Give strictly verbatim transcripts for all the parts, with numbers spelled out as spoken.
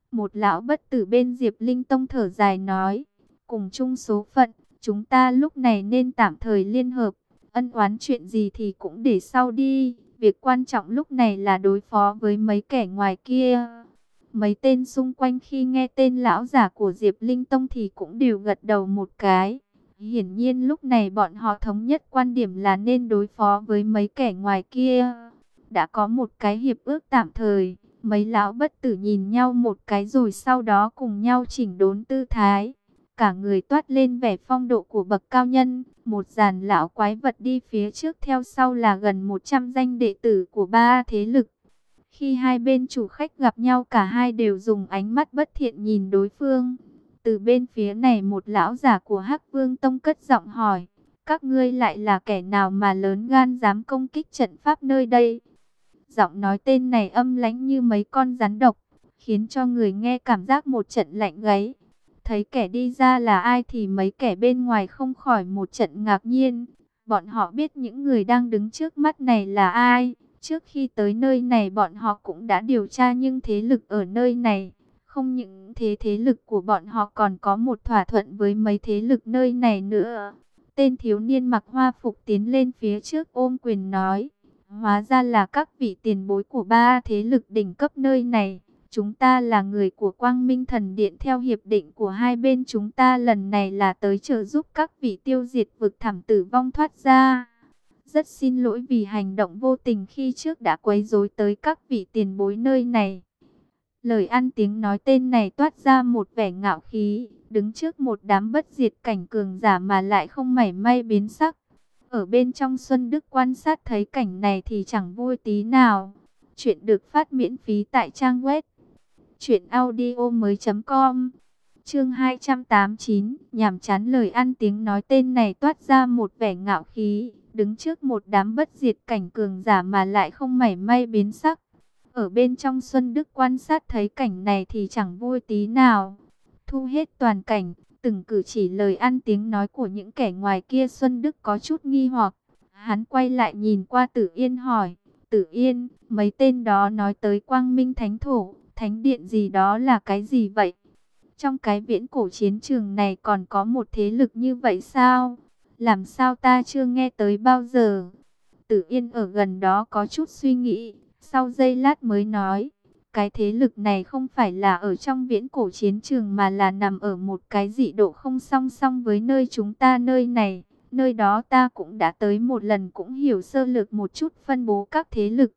Một lão bất tử bên Diệp Linh Tông thở dài nói, cùng chung số phận, chúng ta lúc này nên tạm thời liên hợp, ân oán chuyện gì thì cũng để sau đi, việc quan trọng lúc này là đối phó với mấy kẻ ngoài kia. Mấy tên xung quanh khi nghe tên lão giả của Diệp Linh Tông thì cũng đều gật đầu một cái. Hiển nhiên lúc này bọn họ thống nhất quan điểm là nên đối phó với mấy kẻ ngoài kia. Đã có một cái hiệp ước tạm thời, mấy lão bất tử nhìn nhau một cái rồi sau đó cùng nhau chỉnh đốn tư thái. Cả người toát lên vẻ phong độ của bậc cao nhân, một dàn lão quái vật đi phía trước, theo sau là gần một trăm danh đệ tử của ba thế lực. Khi hai bên chủ khách gặp nhau, cả hai đều dùng ánh mắt bất thiện nhìn đối phương. Từ bên phía này một lão giả của Hắc Vương Tông cất giọng hỏi, các ngươi lại là kẻ nào mà lớn gan dám công kích trận pháp nơi đây? Giọng nói tên này âm lãnh như mấy con rắn độc, khiến cho người nghe cảm giác một trận lạnh gáy. Thấy kẻ đi ra là ai thì mấy kẻ bên ngoài không khỏi một trận ngạc nhiên. Bọn họ biết những người đang đứng trước mắt này là ai. Trước khi tới nơi này bọn họ cũng đã điều tra nhưng thế lực ở nơi này. Không những thế, thế lực của bọn họ còn có một thỏa thuận với mấy thế lực nơi này nữa. Tên thiếu niên mặc hoa phục tiến lên phía trước ôm quyền nói, hóa ra là các vị tiền bối của ba thế lực đỉnh cấp nơi này. Chúng ta là người của Quang Minh Thần Điện, theo hiệp định của hai bên chúng ta lần này là tới trợ giúp các vị tiêu diệt vực thẳm tử vong thoát ra. Rất xin lỗi vì hành động vô tình khi trước đã quấy rối tới các vị tiền bối nơi này. Lời ăn tiếng nói tên này toát ra một vẻ ngạo khí, đứng trước một đám bất diệt cảnh cường giả mà lại không mảy may biến sắc. Ở bên trong Xuân Đức quan sát thấy cảnh này thì chẳng vui tí nào. Chuyện được phát miễn phí tại trang web truyện audio mới chấm com. Chương hai trăm tám mươi chín, nhàm chán. Lời ăn tiếng nói tên này toát ra một vẻ ngạo khí, đứng trước một đám bất diệt cảnh cường giả mà lại không mảy may biến sắc. Ở bên trong Xuân Đức quan sát thấy cảnh này thì chẳng vui tí nào. Thu hết toàn cảnh, từng cử chỉ lời ăn tiếng nói của những kẻ ngoài kia Xuân Đức có chút nghi hoặc. Hắn quay lại nhìn qua Tử Yên hỏi, Tử Yên, mấy tên đó nói tới Quang Minh Thánh Thổ, Thánh Điện gì đó là cái gì vậy? Trong cái viễn cổ chiến trường này còn có một thế lực như vậy sao? Làm sao ta chưa nghe tới bao giờ? Tử Yên ở gần đó có chút suy nghĩ, sau giây lát mới nói, cái thế lực này không phải là ở trong viễn cổ chiến trường mà là nằm ở một cái dị độ không song song với nơi chúng ta nơi này. Nơi đó ta cũng đã tới một lần, cũng hiểu sơ lược một chút phân bố các thế lực.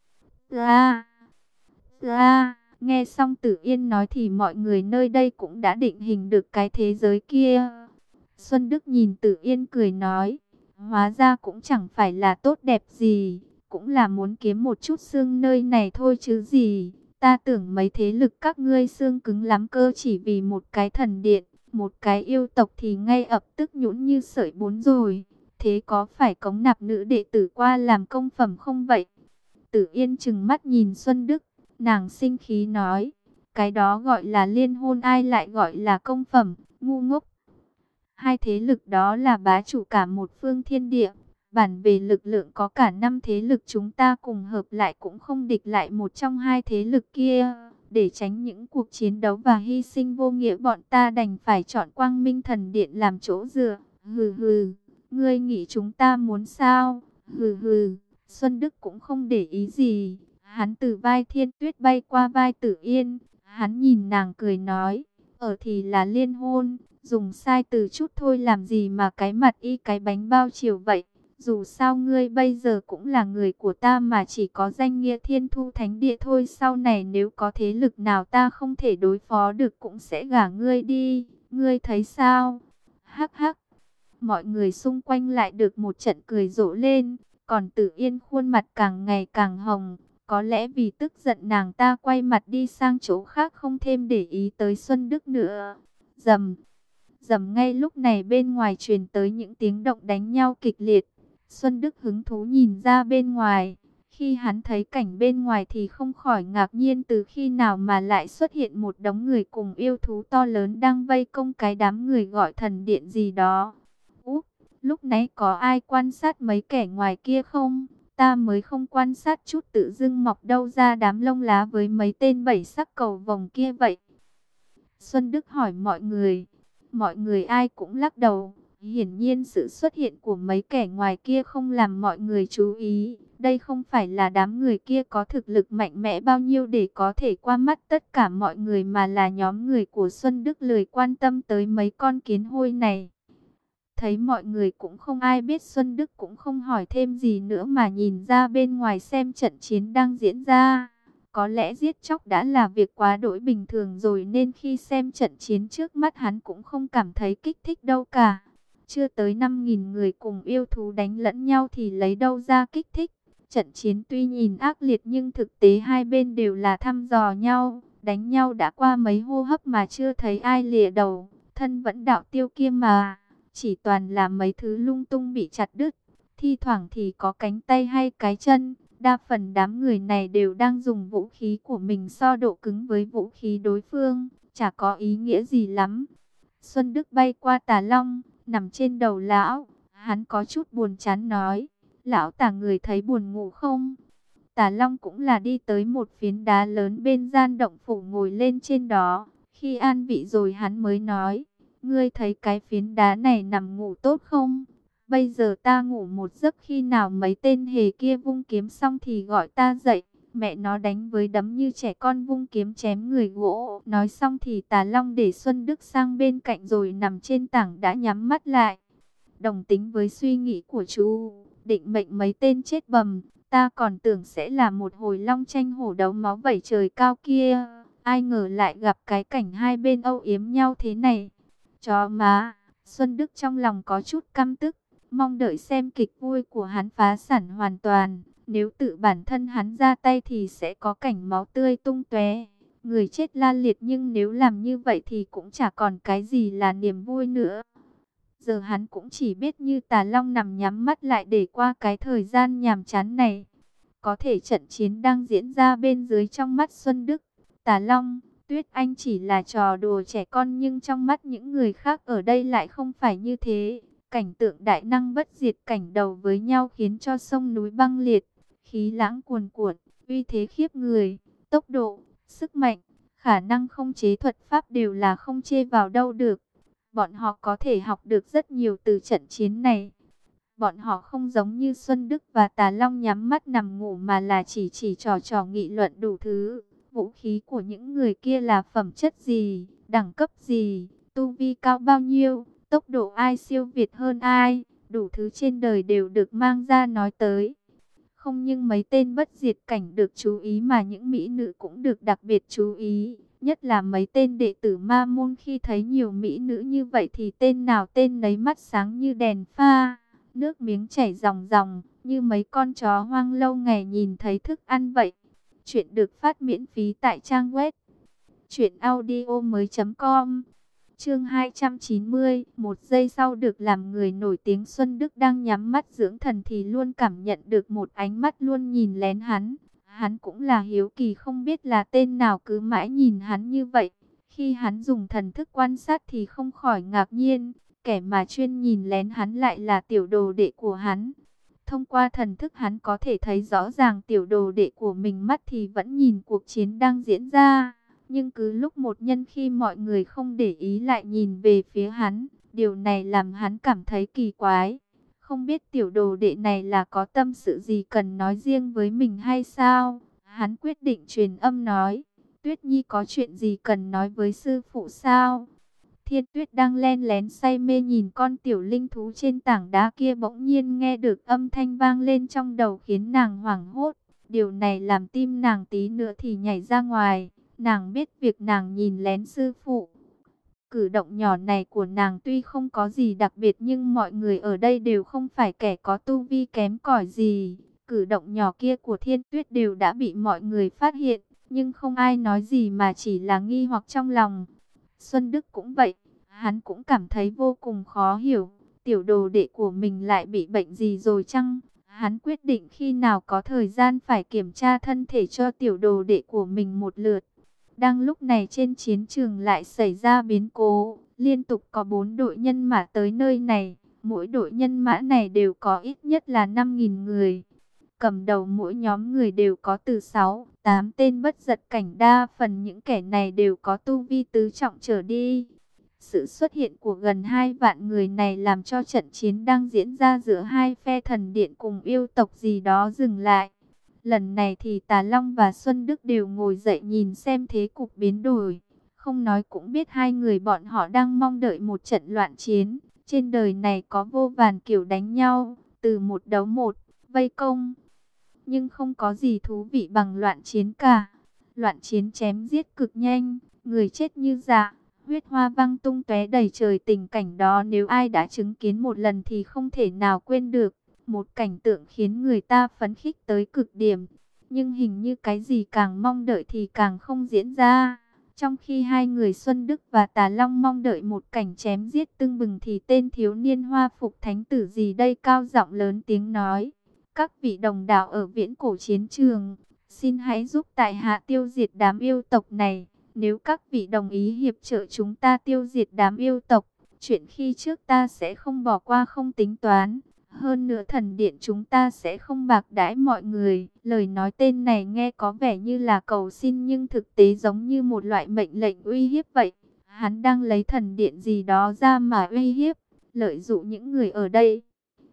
Ra, ra, nghe xong Tử Yên nói thì mọi người nơi đây cũng đã định hình được cái thế giới kia. Xuân Đức nhìn Tử Yên cười nói, hóa ra cũng chẳng phải là tốt đẹp gì, cũng là muốn kiếm một chút xương nơi này thôi chứ gì. Ta tưởng mấy thế lực các ngươi xương cứng lắm cơ, chỉ vì một cái thần điện, một cái yêu tộc thì ngay ập tức nhũn như sợi bún rồi. Thế có phải cống nạp nữ đệ tử qua làm công phẩm không vậy? Tử Yên trừng mắt nhìn Xuân Đức, nàng sinh khí nói, cái đó gọi là liên hôn, ai lại gọi là công phẩm, ngu ngốc. Hai thế lực đó là bá chủ cả một phương thiên địa. Bản về lực lượng có cả năm thế lực chúng ta cùng hợp lại cũng không địch lại một trong hai thế lực kia. Để tránh những cuộc chiến đấu và hy sinh vô nghĩa, bọn ta đành phải chọn Quang Minh Thần Điện làm chỗ dựa. Hừ hừ, ngươi nghĩ chúng ta muốn sao? Hừ hừ, Xuân Đức cũng không để ý gì. Hắn từ vai Thiên Tuyết bay qua vai Tử Yên. Hắn nhìn nàng cười nói, ở thì là liên hôn, dùng sai từ chút thôi làm gì mà cái mặt y cái bánh bao chiều vậy. Dù sao ngươi bây giờ cũng là người của ta mà chỉ có danh nghĩa Thiên Thu Thánh Địa thôi. Sau này nếu có thế lực nào ta không thể đối phó được cũng sẽ gả ngươi đi. Ngươi thấy sao? Hắc hắc. Mọi người xung quanh lại được một trận cười rộ lên. Còn Tử Yên khuôn mặt càng ngày càng hồng. Có lẽ vì tức giận nàng ta quay mặt đi sang chỗ khác, không thêm để ý tới Xuân Đức nữa. Dầm. Dầm, ngay lúc này bên ngoài truyền tới những tiếng động đánh nhau kịch liệt. Xuân Đức hứng thú nhìn ra bên ngoài. Khi hắn thấy cảnh bên ngoài thì không khỏi ngạc nhiên, từ khi nào mà lại xuất hiện một đống người cùng yêu thú to lớn đang vây công cái đám người gọi thần điện gì đó. Úp, lúc nãy có ai quan sát mấy kẻ ngoài kia không? Ta mới không quan sát chút tự dưng mọc đâu ra đám lông lá với mấy tên bảy sắc cầu vồng kia vậy. Xuân Đức hỏi mọi người. Mọi người ai cũng lắc đầu. Hiển nhiên sự xuất hiện của mấy kẻ ngoài kia không làm mọi người chú ý. Đây không phải là đám người kia có thực lực mạnh mẽ bao nhiêu để có thể qua mắt tất cả mọi người, mà là nhóm người của Xuân Đức lười quan tâm tới mấy con kiến hôi này. Thấy mọi người cũng không ai biết, Xuân Đức cũng không hỏi thêm gì nữa mà nhìn ra bên ngoài xem trận chiến đang diễn ra. Có lẽ giết chóc đã là việc quá đỗi bình thường rồi, nên khi xem trận chiến trước mắt hắn cũng không cảm thấy kích thích đâu cả. Chưa tới năm nghìn người cùng yêu thú đánh lẫn nhau thì lấy đâu ra kích thích. Trận chiến tuy nhìn ác liệt nhưng thực tế hai bên đều là thăm dò nhau. Đánh nhau đã qua mấy hô hấp mà chưa thấy ai lìa đầu. Thân vẫn đạo tiêu kia mà. Chỉ toàn là mấy thứ lung tung bị chặt đứt. Thi thoảng thì có cánh tay hay cái chân. Đa phần đám người này đều đang dùng vũ khí của mình so độ cứng với vũ khí đối phương. Chả có ý nghĩa gì lắm. Xuân Đức bay qua Tà Long, nằm trên đầu lão. Hắn có chút buồn chán nói. Lão Tà người thấy buồn ngủ không? Tà Long cũng là đi tới một phiến đá lớn bên gian động phủ, ngồi lên trên đó. Khi an vị rồi hắn mới nói. Ngươi thấy cái phiến đá này nằm ngủ tốt không? Bây giờ ta ngủ một giấc, khi nào mấy tên hề kia vung kiếm xong thì gọi ta dậy. Mẹ nó đánh với đấm như trẻ con, vung kiếm chém người gỗ. Nói xong thì Tà Long để Xuân Đức sang bên cạnh rồi nằm trên tảng đã nhắm mắt lại. Đồng tính với suy nghĩ của chú, định mệnh mấy tên chết bầm. Ta còn tưởng sẽ là một hồi long tranh hổ đấu máu vẩy trời cao kia. Ai ngờ lại gặp cái cảnh hai bên âu yếm nhau thế này. Chó má, Xuân Đức trong lòng có chút căm tức. Mong đợi xem kịch vui của hắn phá sản hoàn toàn. Nếu tự bản thân hắn ra tay thì sẽ có cảnh máu tươi tung tóe, người chết la liệt, nhưng nếu làm như vậy thì cũng chả còn cái gì là niềm vui nữa. Giờ hắn cũng chỉ biết như Tà Long nằm nhắm mắt lại để qua cái thời gian nhàm chán này. Có thể trận chiến đang diễn ra bên dưới trong mắt Xuân Đức, Tà Long, Tuyết Anh chỉ là trò đùa trẻ con, nhưng trong mắt những người khác ở đây lại không phải như thế. Cảnh tượng đại năng bất diệt cảnh đầu với nhau khiến cho sông núi băng liệt, khí lãng cuồn cuộn, uy thế khiếp người, tốc độ, sức mạnh, khả năng không chế thuật pháp đều là không chê vào đâu được. Bọn họ có thể học được rất nhiều từ trận chiến này. Bọn họ không giống như Xuân Đức và Tà Long nhắm mắt nằm ngủ, mà là chỉ chỉ trò trò nghị luận đủ thứ. Vũ khí của những người kia là phẩm chất gì, đẳng cấp gì, tu vi cao bao nhiêu, tốc độ ai siêu việt hơn ai, đủ thứ trên đời đều được mang ra nói tới. Không nhưng mấy tên bất diệt cảnh được chú ý mà những mỹ nữ cũng được đặc biệt chú ý. Nhất là mấy tên đệ tử ma môn, khi thấy nhiều mỹ nữ như vậy thì tên nào tên nấy mắt sáng như đèn pha, nước miếng chảy ròng ròng, như mấy con chó hoang lâu ngày nhìn thấy thức ăn vậy. Chuyện được phát miễn phí tại trang web truyện audio mới chấm com. Chương hai trăm chín mươi, một giây sau được làm người nổi tiếng. Xuân Đức đang nhắm mắt dưỡng thần thì luôn cảm nhận được một ánh mắt luôn nhìn lén hắn. Hắn cũng là hiếu kỳ không biết là tên nào cứ mãi nhìn hắn như vậy. Khi hắn dùng thần thức quan sát thì không khỏi ngạc nhiên, kẻ mà chuyên nhìn lén hắn lại là tiểu đồ đệ của hắn. Thông qua thần thức hắn có thể thấy rõ ràng tiểu đồ đệ của mình mắt thì vẫn nhìn cuộc chiến đang diễn ra. Nhưng cứ lúc một nhân khi mọi người không để ý lại nhìn về phía hắn, điều này làm hắn cảm thấy kỳ quái. Không biết tiểu đồ đệ này là có tâm sự gì cần nói riêng với mình hay sao? Hắn quyết định truyền âm nói, Tuyết Nhi có chuyện gì cần nói với sư phụ sao? Thiên Tuyết đang len lén say mê nhìn con tiểu linh thú trên tảng đá kia, bỗng nhiên nghe được âm thanh vang lên trong đầu khiến nàng hoảng hốt. Điều này làm tim nàng tí nữa thì nhảy ra ngoài. Nàng biết việc nàng nhìn lén sư phụ. Cử động nhỏ này của nàng tuy không có gì đặc biệt, nhưng mọi người ở đây đều không phải kẻ có tu vi kém cỏi gì. Cử động nhỏ kia của Thiên Tuyết đều đã bị mọi người phát hiện, nhưng không ai nói gì mà chỉ là nghi hoặc trong lòng. Xuân Đức cũng vậy, hắn cũng cảm thấy vô cùng khó hiểu. Tiểu đồ đệ của mình lại bị bệnh gì rồi chăng? Hắn quyết định khi nào có thời gian phải kiểm tra thân thể cho tiểu đồ đệ của mình một lượt. Đang lúc này trên chiến trường lại xảy ra biến cố, liên tục có bốn đội nhân mã tới nơi này, mỗi đội nhân mã này đều có ít nhất là năm nghìn người. Cầm đầu mỗi nhóm người đều có từ sáu, tám tên bất giật cảnh, đa phần những kẻ này đều có tu vi tứ trọng trở đi. Sự xuất hiện của gần hai vạn người này làm cho trận chiến đang diễn ra giữa hai phe thần điện cùng yêu tộc gì đó dừng lại. Lần này thì Tà Long và Xuân Đức đều ngồi dậy nhìn xem thế cục biến đổi. Không nói cũng biết hai người bọn họ đang mong đợi một trận loạn chiến. Trên đời này có vô vàn kiểu đánh nhau, từ một đấu một, vây công. Nhưng không có gì thú vị bằng loạn chiến cả. Loạn chiến chém giết cực nhanh, người chết như dạ, huyết hoa văng tung tóe đầy trời. Tình cảnh đó nếu ai đã chứng kiến một lần thì không thể nào quên được. Một cảnh tượng khiến người ta phấn khích tới cực điểm. Nhưng hình như cái gì càng mong đợi thì càng không diễn ra. Trong khi hai người Xuân Đức và Tà Long mong đợi một cảnh chém giết tưng bừng thì tên thiếu niên hoa phục thánh tử gì đây cao giọng lớn tiếng nói: các vị đồng đạo ở viễn cổ chiến trường, xin hãy giúp tại hạ tiêu diệt đám yêu tộc này. Nếu các vị đồng ý hiệp trợ chúng ta tiêu diệt đám yêu tộc, chuyện khi trước ta sẽ không bỏ qua không tính toán. Hơn nữa thần điện chúng ta sẽ không bạc đãi mọi người. Lời nói tên này nghe có vẻ như là cầu xin nhưng thực tế giống như một loại mệnh lệnh uy hiếp vậy. Hắn đang lấy thần điện gì đó ra mà uy hiếp, lợi dụng những người ở đây.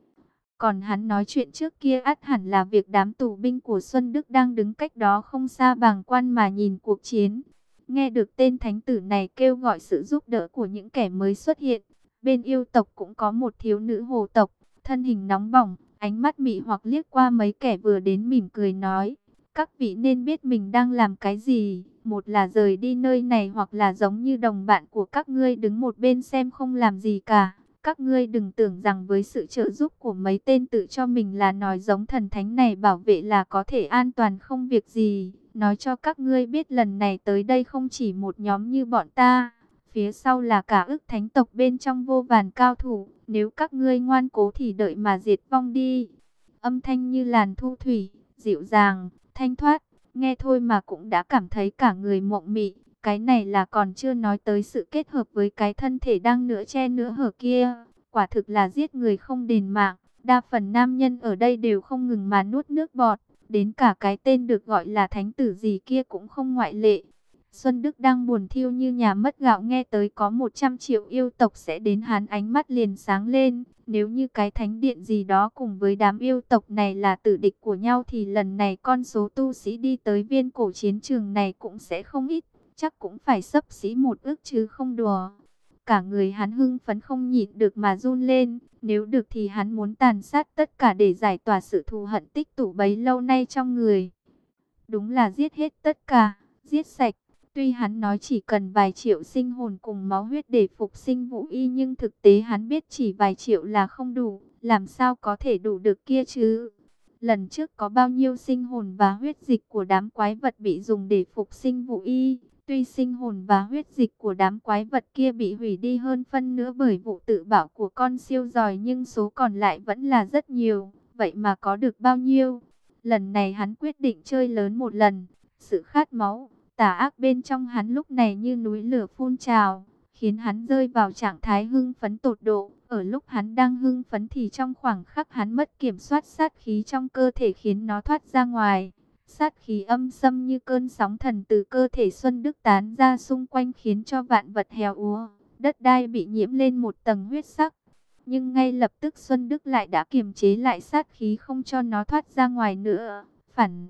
Còn hắn nói chuyện trước kia ắt hẳn là việc đám tù binh của Xuân Đức đang đứng cách đó không xa bàng quan mà nhìn cuộc chiến. Nghe được tên thánh tử này kêu gọi sự giúp đỡ của những kẻ mới xuất hiện, bên yêu tộc cũng có một thiếu nữ hồ tộc, thân hình nóng bỏng, ánh mắt mị hoặc liếc qua mấy kẻ vừa đến mỉm cười nói: các vị nên biết mình đang làm cái gì, một là rời đi nơi này hoặc là giống như đồng bạn của các ngươi đứng một bên xem không làm gì cả. Các ngươi đừng tưởng rằng với sự trợ giúp của mấy tên tự cho mình là nói giống thần thánh này bảo vệ là có thể an toàn không việc gì. Nói cho các ngươi biết lần này tới đây không chỉ một nhóm như bọn ta, phía sau là cả ức thánh tộc, bên trong vô vàn cao thủ. Nếu các ngươi ngoan cố thì đợi mà diệt vong đi. Âm thanh như làn thu thủy, dịu dàng, thanh thoát, nghe thôi mà cũng đã cảm thấy cả người mộng mị. Cái này là còn chưa nói tới sự kết hợp với cái thân thể đang nửa che nửa hở kia. Quả thực là giết người không đền mạng. Đa phần nam nhân ở đây đều không ngừng mà nuốt nước bọt. Đến cả cái tên được gọi là thánh tử gì kia cũng không ngoại lệ. Xuân Đức đang buồn thiêu như nhà mất gạo, nghe tới có một trăm triệu yêu tộc sẽ đến, hắn ánh mắt liền sáng lên. Nếu như cái thánh điện gì đó cùng với đám yêu tộc này là tử địch của nhau thì lần này con số tu sĩ đi tới viên cổ chiến trường này cũng sẽ không ít. Chắc cũng phải xấp xỉ một ức chứ không đùa. Cả người hắn hưng phấn không nhịn được mà run lên. Nếu được thì hắn muốn tàn sát tất cả để giải tỏa sự thù hận tích tụ bấy lâu nay trong người. Đúng là giết hết tất cả, giết sạch. Tuy hắn nói chỉ cần vài triệu sinh hồn cùng máu huyết để phục sinh Vũ Y, nhưng thực tế hắn biết chỉ vài triệu là không đủ. Làm sao có thể đủ được kia chứ? Lần trước có bao nhiêu sinh hồn và huyết dịch của đám quái vật bị dùng để phục sinh Vũ Y. Tuy sinh hồn và huyết dịch của đám quái vật kia bị hủy đi hơn phân nữa bởi vụ tự bạo của con siêu giòi, nhưng số còn lại vẫn là rất nhiều. Vậy mà có được bao nhiêu? Lần này hắn quyết định chơi lớn một lần. Sự khát máu, tà ác bên trong hắn lúc này như núi lửa phun trào, khiến hắn rơi vào trạng thái hưng phấn tột độ. Ở lúc hắn đang hưng phấn thì trong khoảng khắc hắn mất kiểm soát, sát khí trong cơ thể khiến nó thoát ra ngoài. Sát khí âm xâm như cơn sóng thần từ cơ thể Xuân Đức tán ra xung quanh, khiến cho vạn vật héo úa, đất đai bị nhiễm lên một tầng huyết sắc. Nhưng ngay lập tức Xuân Đức lại đã kiềm chế lại sát khí không cho nó thoát ra ngoài nữa. Phản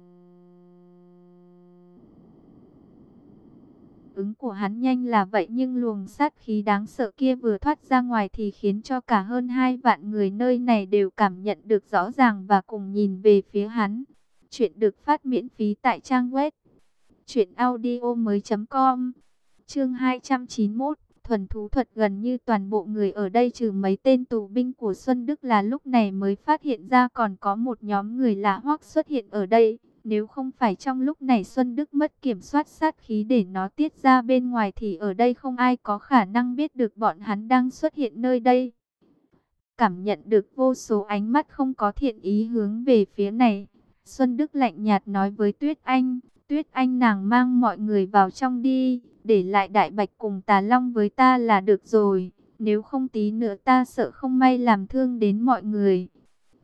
ứng của hắn nhanh là vậy, nhưng luồng sát khí đáng sợ kia vừa thoát ra ngoài thì khiến cho cả hơn hai vạn người nơi này đều cảm nhận được rõ ràng và cùng nhìn về phía hắn. Chuyện được phát miễn phí tại trang web truyện audio mới chấm com. Chương hai trăm chín mươi mốt, thuần thú thuật. Gần như toàn bộ người ở đây trừ mấy tên tù binh của Xuân Đức là lúc này mới phát hiện ra còn có một nhóm người lạ hoắc xuất hiện ở đây. Nếu không phải trong lúc này Xuân Đức mất kiểm soát sát khí để nó tiết ra bên ngoài thì ở đây không ai có khả năng biết được bọn hắn đang xuất hiện nơi đây. Cảm nhận được vô số ánh mắt không có thiện ý hướng về phía này, Xuân Đức lạnh nhạt nói với Tuyết Anh: Tuyết Anh, nàng mang mọi người vào trong đi, để lại Đại Bạch cùng Tà Long với ta là được rồi. Nếu không tí nữa ta sợ không may làm thương đến mọi người.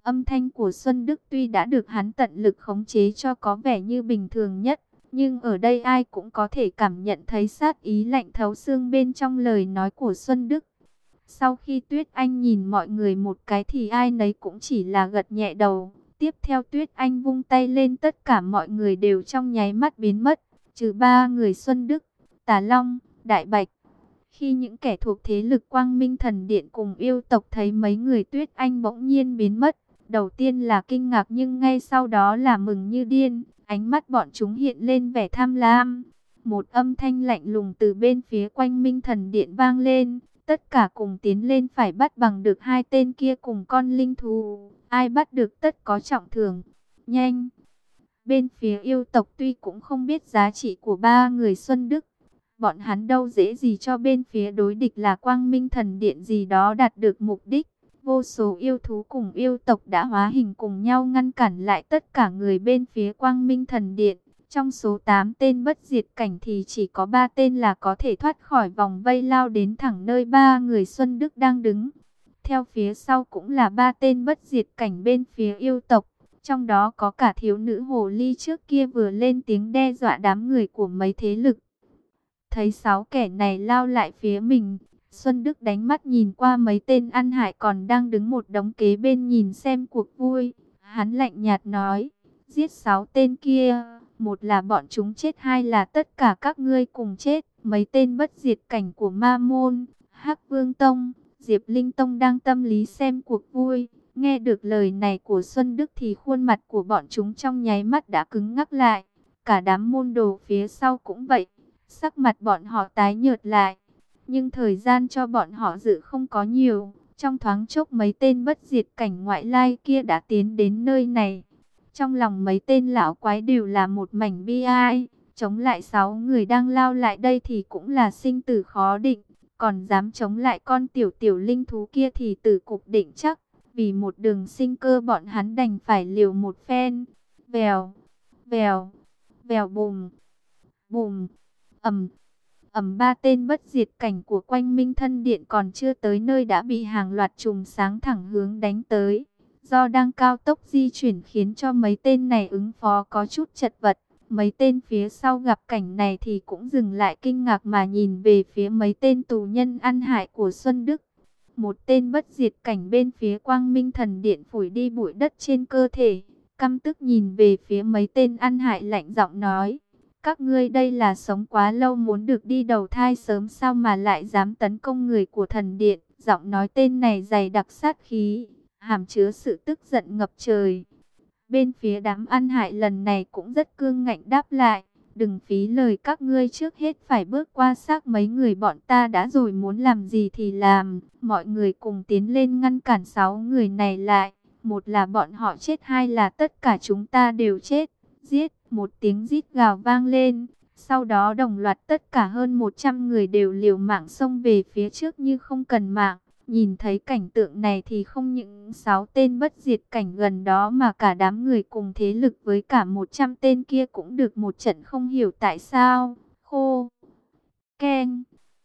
Âm thanh của Xuân Đức tuy đã được hắn tận lực khống chế cho có vẻ như bình thường nhất, nhưng ở đây ai cũng có thể cảm nhận thấy sát ý lạnh thấu xương bên trong lời nói của Xuân Đức. Sau khi Tuyết Anh nhìn mọi người một cái thì ai nấy cũng chỉ là gật nhẹ đầu. Tiếp theo Tuyết Anh vung tay lên, tất cả mọi người đều trong nháy mắt biến mất, trừ ba người Xuân Đức, Tà Long, Đại Bạch. Khi những kẻ thuộc thế lực Quang Minh Thần Điện cùng yêu tộc thấy mấy người Tuyết Anh bỗng nhiên biến mất, đầu tiên là kinh ngạc nhưng ngay sau đó là mừng như điên, ánh mắt bọn chúng hiện lên vẻ tham lam. Một âm thanh lạnh lùng từ bên phía Quang Minh Thần Điện vang lên, tất cả cùng tiến lên phải bắt bằng được hai tên kia cùng con linh thú, ai bắt được tất có trọng thưởng. Nhanh! Bên phía yêu tộc tuy cũng không biết giá trị của ba người Xuân Đức, bọn hắn đâu dễ gì cho bên phía đối địch là Quang Minh Thần Điện gì đó đạt được mục đích. Vô số yêu thú cùng yêu tộc đã hóa hình cùng nhau ngăn cản lại tất cả người bên phía Quang Minh Thần Điện. Trong số tám tên bất diệt cảnh thì chỉ có ba tên là có thể thoát khỏi vòng vây lao đến thẳng nơi ba người Xuân Đức đang đứng. Theo phía sau cũng là ba tên bất diệt cảnh bên phía yêu tộc. Trong đó có cả thiếu nữ hồ ly trước kia vừa lên tiếng đe dọa đám người của mấy thế lực. Thấy sáu kẻ này lao lại phía mình, Xuân Đức đánh mắt nhìn qua mấy tên ăn hại còn đang đứng một đống kế bên nhìn xem cuộc vui. Hắn lạnh nhạt nói, giết sáu tên kia, một là bọn chúng chết, hai là tất cả các ngươi cùng chết. Mấy tên bất diệt cảnh của Ma Môn, Hắc Vương Tông, Diệp Linh Tông đang tâm lý xem cuộc vui. Nghe được lời này của Xuân Đức thì khuôn mặt của bọn chúng trong nháy mắt đã cứng ngắc lại. Cả đám môn đồ phía sau cũng vậy, sắc mặt bọn họ tái nhợt lại. Nhưng thời gian cho bọn họ dự không có nhiều. Trong thoáng chốc mấy tên bất diệt cảnh ngoại lai kia đã tiến đến nơi này. Trong lòng mấy tên lão quái đều là một mảnh bi ai. Chống lại sáu người đang lao lại đây thì cũng là sinh tử khó định. Còn dám chống lại con tiểu tiểu linh thú kia thì tử cục định chắc. Vì một đường sinh cơ bọn hắn đành phải liều một phen. Vèo, vèo, vèo bùm, bùm, ầm. Ầm, ba tên bất diệt cảnh của Quang Minh Thần Điện còn chưa tới nơi đã bị hàng loạt chùm sáng thẳng hướng đánh tới. Do đang cao tốc di chuyển khiến cho mấy tên này ứng phó có chút chật vật. Mấy tên phía sau gặp cảnh này thì cũng dừng lại kinh ngạc mà nhìn về phía mấy tên tù nhân ăn hại của Xuân Đức. Một tên bất diệt cảnh bên phía Quang Minh Thần Điện phủi đi bụi đất trên cơ thể, căm tức nhìn về phía mấy tên ăn hại lạnh giọng nói. Các ngươi đây là sống quá lâu muốn được đi đầu thai sớm sao mà lại dám tấn công người của thần điện. Giọng nói tên này dày đặc sát khí, hàm chứa sự tức giận ngập trời. Bên phía đám ăn hại lần này cũng rất cương ngạnh đáp lại. Đừng phí lời, các ngươi trước hết phải bước qua xác mấy người bọn ta đã rồi muốn làm gì thì làm. Mọi người cùng tiến lên ngăn cản sáu người này lại. Một là bọn họ chết, hai là tất cả chúng ta đều chết. Giết! Một tiếng rít gào vang lên, sau đó đồng loạt tất cả hơn một trăm người đều liều mạng xông về phía trước như không cần mạng. Nhìn thấy cảnh tượng này thì không những sáu tên bất diệt cảnh gần đó mà cả đám người cùng thế lực với cả một trăm tên kia cũng được một trận không hiểu tại sao. Khô, keng,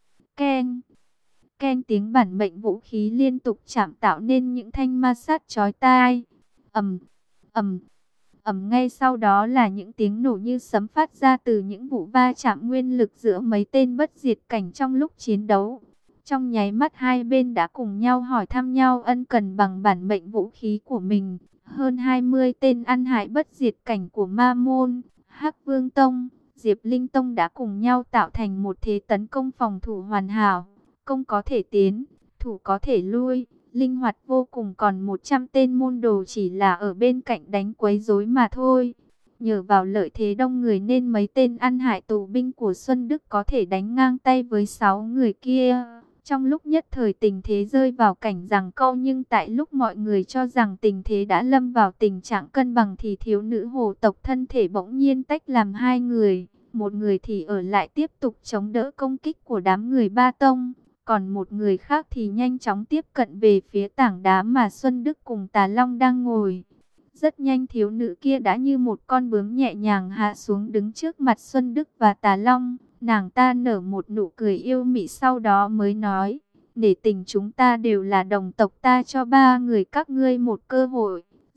keng, keng, tiếng bản mệnh vũ khí liên tục chạm tạo nên những thanh ma sát chói tai. Ầm, ầm. Ầm, ngay sau đó là những tiếng nổ như sấm phát ra từ những vụ va chạm nguyên lực giữa mấy tên bất diệt cảnh trong lúc chiến đấu. Trong nháy mắt hai bên đã cùng nhau hỏi thăm nhau ân cần bằng bản mệnh vũ khí của mình. Hơn hai mươi tên ăn hại bất diệt cảnh của Ma Môn, Hắc Vương Tông, Diệp Linh Tông đã cùng nhau tạo thành một thế tấn công phòng thủ hoàn hảo. Công có thể tiến, thủ có thể lui, linh hoạt vô cùng, còn một trăm tên môn đồ chỉ là ở bên cạnh đánh quấy rối mà thôi. Nhờ vào lợi thế đông người nên mấy tên ăn hại tù binh của Xuân Đức có thể đánh ngang tay với sáu người kia. Trong lúc nhất thời tình thế rơi vào cảnh giằng co, nhưng tại lúc mọi người cho rằng tình thế đã lâm vào tình trạng cân bằng thì thiếu nữ hồ tộc thân thể bỗng nhiên tách làm hai người. Một người thì ở lại tiếp tục chống đỡ công kích của đám người Ba Tông. Còn một người khác thì nhanh chóng tiếp cận về phía tảng đá mà Xuân Đức cùng Tà Long đang ngồi. Rất nhanh thiếu nữ kia đã như một con bướm nhẹ nhàng hạ xuống đứng trước mặt Xuân Đức và Tà Long. Nàng ta nở một nụ cười yêu mị sau đó mới nói, nể tình chúng ta đều là đồng tộc, ta cho ba người các ngươi một cơ hội.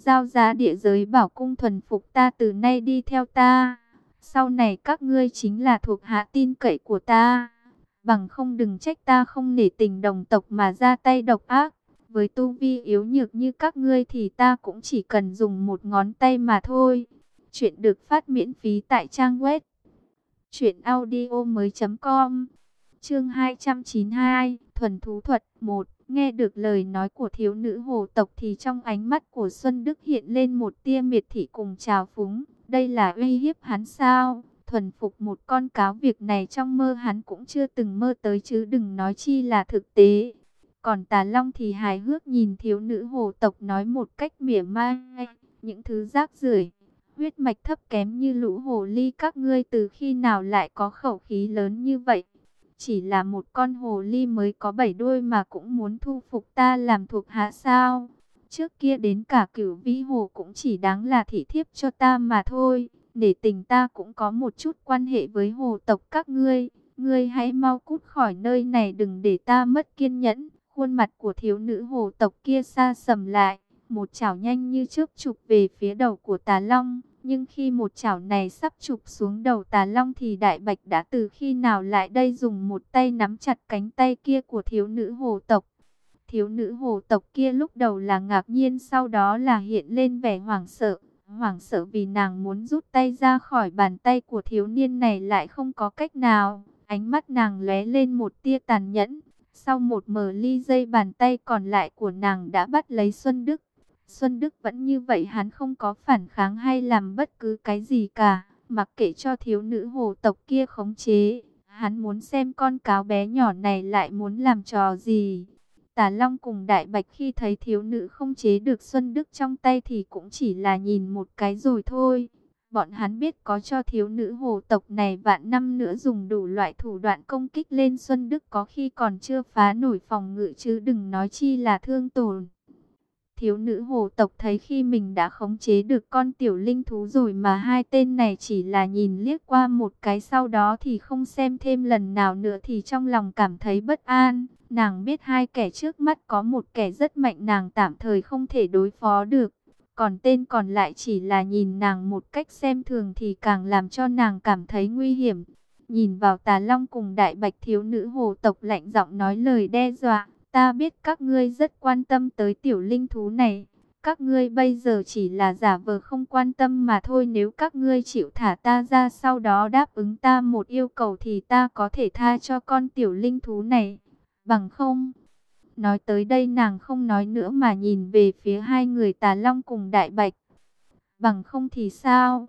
giao ra địa giới bảo cung thuần phục ta, từ nay đi theo ta. Sau này các ngươi chính là thuộc hạ tin cậy của ta. Bằng không đừng trách ta không nể tình đồng tộc mà ra tay độc ác. Với tu vi yếu nhược như các ngươi thì ta cũng chỉ cần dùng một ngón tay mà thôi. Chuyện được phát miễn phí tại trang web truyện audio mới chấm com. Chương hai trăm chín mươi hai, thuần thú thuật một. Nghe được lời nói của thiếu nữ hồ tộc thì trong ánh mắt của Xuân Đức hiện lên một tia miệt thị cùng trào phúng. Đây là uy hiếp hắn sao? Thuần phục một con cáo, việc này trong mơ hắn cũng chưa từng mơ tới chứ đừng nói chi là thực tế. Còn Tà Long thì hài hước nhìn thiếu nữ hồ tộc nói một cách mỉa mai. Những thứ rác rưởi, huyết mạch thấp kém như lũ hồ ly các ngươi từ khi nào lại có khẩu khí lớn như vậy? Chỉ là một con hồ ly mới có bảy đuôi mà cũng muốn thu phục ta làm thuộc hạ sao? Trước kia đến cả Cửu Vĩ Hồ cũng chỉ đáng là thị thiếp cho ta mà thôi. Để tình ta cũng có một chút quan hệ với hồ tộc các ngươi. Ngươi hãy mau cút khỏi nơi này, đừng để ta mất kiên nhẫn. Khuôn mặt của thiếu nữ hồ tộc kia sa sầm lại, một chảo nhanh như chớp chụp về phía đầu của Tà Long. Nhưng khi một chảo này sắp chụp xuống đầu Tà Long thì Đại Bạch đã từ khi nào lại đây dùng một tay nắm chặt cánh tay kia của thiếu nữ hồ tộc. Thiếu nữ hồ tộc kia lúc đầu là ngạc nhiên, sau đó là hiện lên vẻ hoảng sợ. Hoảng sợ vì nàng muốn rút tay ra khỏi bàn tay của thiếu niên này lại không có cách nào. Ánh mắt nàng lóe lên một tia tàn nhẫn. Sau một mờ ly giây, bàn tay còn lại của nàng đã bắt lấy Xuân Đức. Xuân Đức vẫn như vậy, hắn không có phản kháng hay làm bất cứ cái gì cả. Mặc kệ cho thiếu nữ hồ tộc kia khống chế. Hắn muốn xem con cáo bé nhỏ này lại muốn làm trò gì. Tà Long cùng Đại Bạch khi thấy thiếu nữ không chế được Xuân Đức trong tay thì cũng chỉ là nhìn một cái rồi thôi. Bọn hắn biết có cho thiếu nữ hồ tộc này vạn năm nữa dùng đủ loại thủ đoạn công kích lên Xuân Đức có khi còn chưa phá nổi phòng ngự chứ đừng nói chi là thương tổn. Thiếu nữ hồ tộc thấy khi mình đã khống chế được con tiểu linh thú rồi mà hai tên này chỉ là nhìn liếc qua một cái sau đó thì không xem thêm lần nào nữa thì trong lòng cảm thấy bất an. Nàng biết hai kẻ trước mắt có một kẻ rất mạnh nàng tạm thời không thể đối phó được. Còn tên còn lại chỉ là nhìn nàng một cách xem thường thì càng làm cho nàng cảm thấy nguy hiểm. Nhìn vào Tà Long cùng Đại Bạch, thiếu nữ hồ tộc lạnh giọng nói lời đe dọa. Ta biết các ngươi rất quan tâm tới tiểu linh thú này. Các ngươi bây giờ chỉ là giả vờ không quan tâm mà thôi. Nếu các ngươi chịu thả ta ra, sau đó đáp ứng ta một yêu cầu thì ta có thể tha cho con tiểu linh thú này. Bằng không... Nói tới đây nàng không nói nữa mà nhìn về phía hai người Tà Long cùng Đại Bạch. Bằng không thì sao?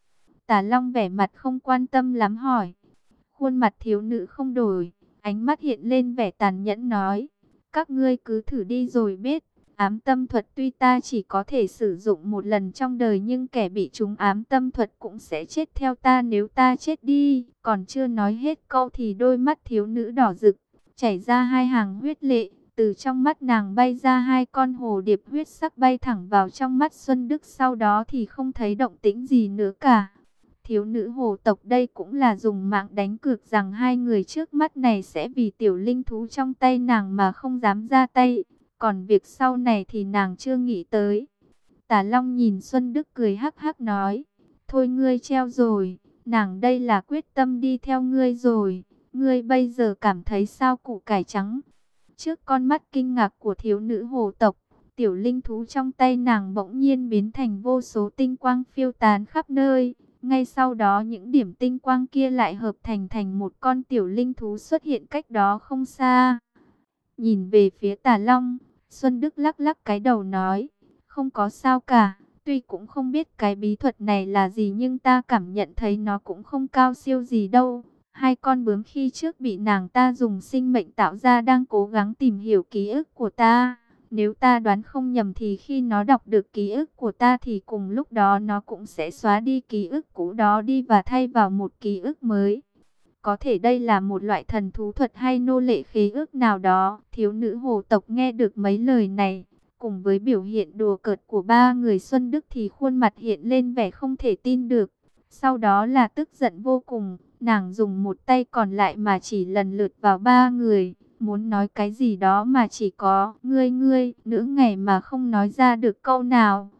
Tà Long vẻ mặt không quan tâm lắm hỏi. Khuôn mặt thiếu nữ không đổi, ánh mắt hiện lên vẻ tàn nhẫn nói. Các ngươi cứ thử đi rồi biết. Ám tâm thuật tuy ta chỉ có thể sử dụng một lần trong đời, nhưng kẻ bị trúng ám tâm thuật cũng sẽ chết theo ta nếu ta chết đi. Còn chưa nói hết câu thì đôi mắt thiếu nữ đỏ rực, chảy ra hai hàng huyết lệ. Từ trong mắt nàng bay ra hai con hồ điệp huyết sắc bay thẳng vào trong mắt Xuân Đức, sau đó thì không thấy động tĩnh gì nữa cả. Thiếu nữ hồ tộc đây cũng là dùng mạng đánh cược rằng hai người trước mắt này sẽ vì tiểu linh thú trong tay nàng mà không dám ra tay. Còn việc sau này thì nàng chưa nghĩ tới. Tà Long nhìn Xuân Đức cười hắc hắc nói. Thôi ngươi treo rồi, nàng đây là quyết tâm đi theo ngươi rồi. Ngươi bây giờ cảm thấy sao củ cải trắng? Trước con mắt kinh ngạc của thiếu nữ hồ tộc, tiểu linh thú trong tay nàng bỗng nhiên biến thành vô số tinh quang phiêu tán khắp nơi. Ngay sau đó những điểm tinh quang kia lại hợp thành thành một con tiểu linh thú xuất hiện cách đó không xa. Nhìn về phía Tà Long, Xuân Đức lắc lắc cái đầu nói, không có sao cả. Tuy cũng không biết cái bí thuật này là gì nhưng ta cảm nhận thấy nó cũng không cao siêu gì đâu. Hai con bướm khi trước bị nàng ta dùng sinh mệnh tạo ra đang cố gắng tìm hiểu ký ức của ta. Nếu ta đoán không nhầm thì khi nó đọc được ký ức của ta thì cùng lúc đó nó cũng sẽ xóa đi ký ức cũ đó đi và thay vào một ký ức mới. Có thể đây là một loại thần thú thuật hay nô lệ khế ước nào đó. Thiếu nữ hồ tộc nghe được mấy lời này, cùng với biểu hiện đùa cợt của ba người Xuân Đức thì khuôn mặt hiện lên vẻ không thể tin được. Sau đó là tức giận vô cùng, nàng dùng một tay còn lại mà chỉ lần lượt vào ba người, muốn nói cái gì đó mà chỉ có ngươi ngươi, nửa ngày mà không nói ra được câu nào.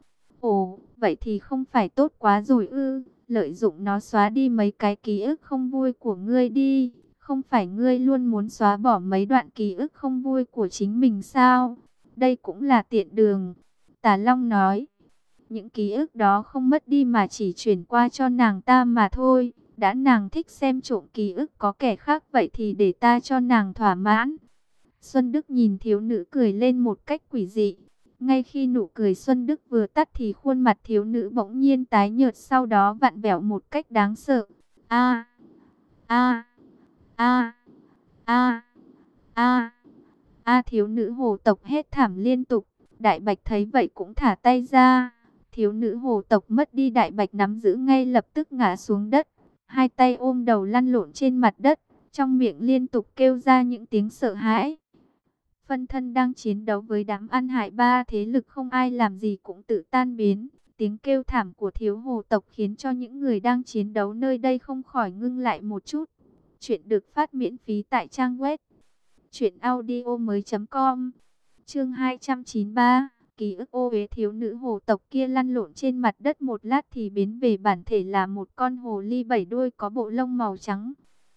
Ồ, vậy thì không phải tốt quá rồi ư? Lợi dụng nó xóa đi mấy cái ký ức không vui của ngươi đi. Không phải ngươi luôn muốn xóa bỏ mấy đoạn ký ức không vui của chính mình sao? Đây cũng là tiện đường. Tà Long nói, những ký ức đó không mất đi mà chỉ chuyển qua cho nàng ta mà thôi. Đã nàng thích xem trộm ký ức có kẻ khác vậy thì để ta cho nàng thỏa mãn. Xuân Đức nhìn thiếu nữ cười lên một cách quỷ dị. Ngay khi nụ cười Xuân Đức vừa tắt thì khuôn mặt thiếu nữ bỗng nhiên tái nhợt, sau đó vặn vẹo một cách đáng sợ. A a a a a a thiếu nữ hồ tộc hét thảm liên tục. Đại Bạch thấy vậy cũng thả tay ra. Thiếu nữ hồ tộc mất đi Đại Bạch nắm giữ ngay lập tức ngã xuống đất. Hai tay ôm đầu lăn lộn trên mặt đất, trong miệng liên tục kêu ra những tiếng sợ hãi. Phân thân đang chiến đấu với đám ăn hại ba thế lực không ai làm gì cũng tự tan biến. Tiếng kêu thảm của thiếu hồ tộc khiến cho những người đang chiến đấu nơi đây không khỏi ngưng lại một chút. Chuyện được phát miễn phí tại trang web truyện audio mới chấm com. Chương hai trăm chín mươi ba. Ký ức ô uế. Thiếu nữ hồ tộc kia lăn lộn trên mặt đất một lát thì biến về bản thể là một con hồ ly bảy đuôi có bộ lông màu trắng.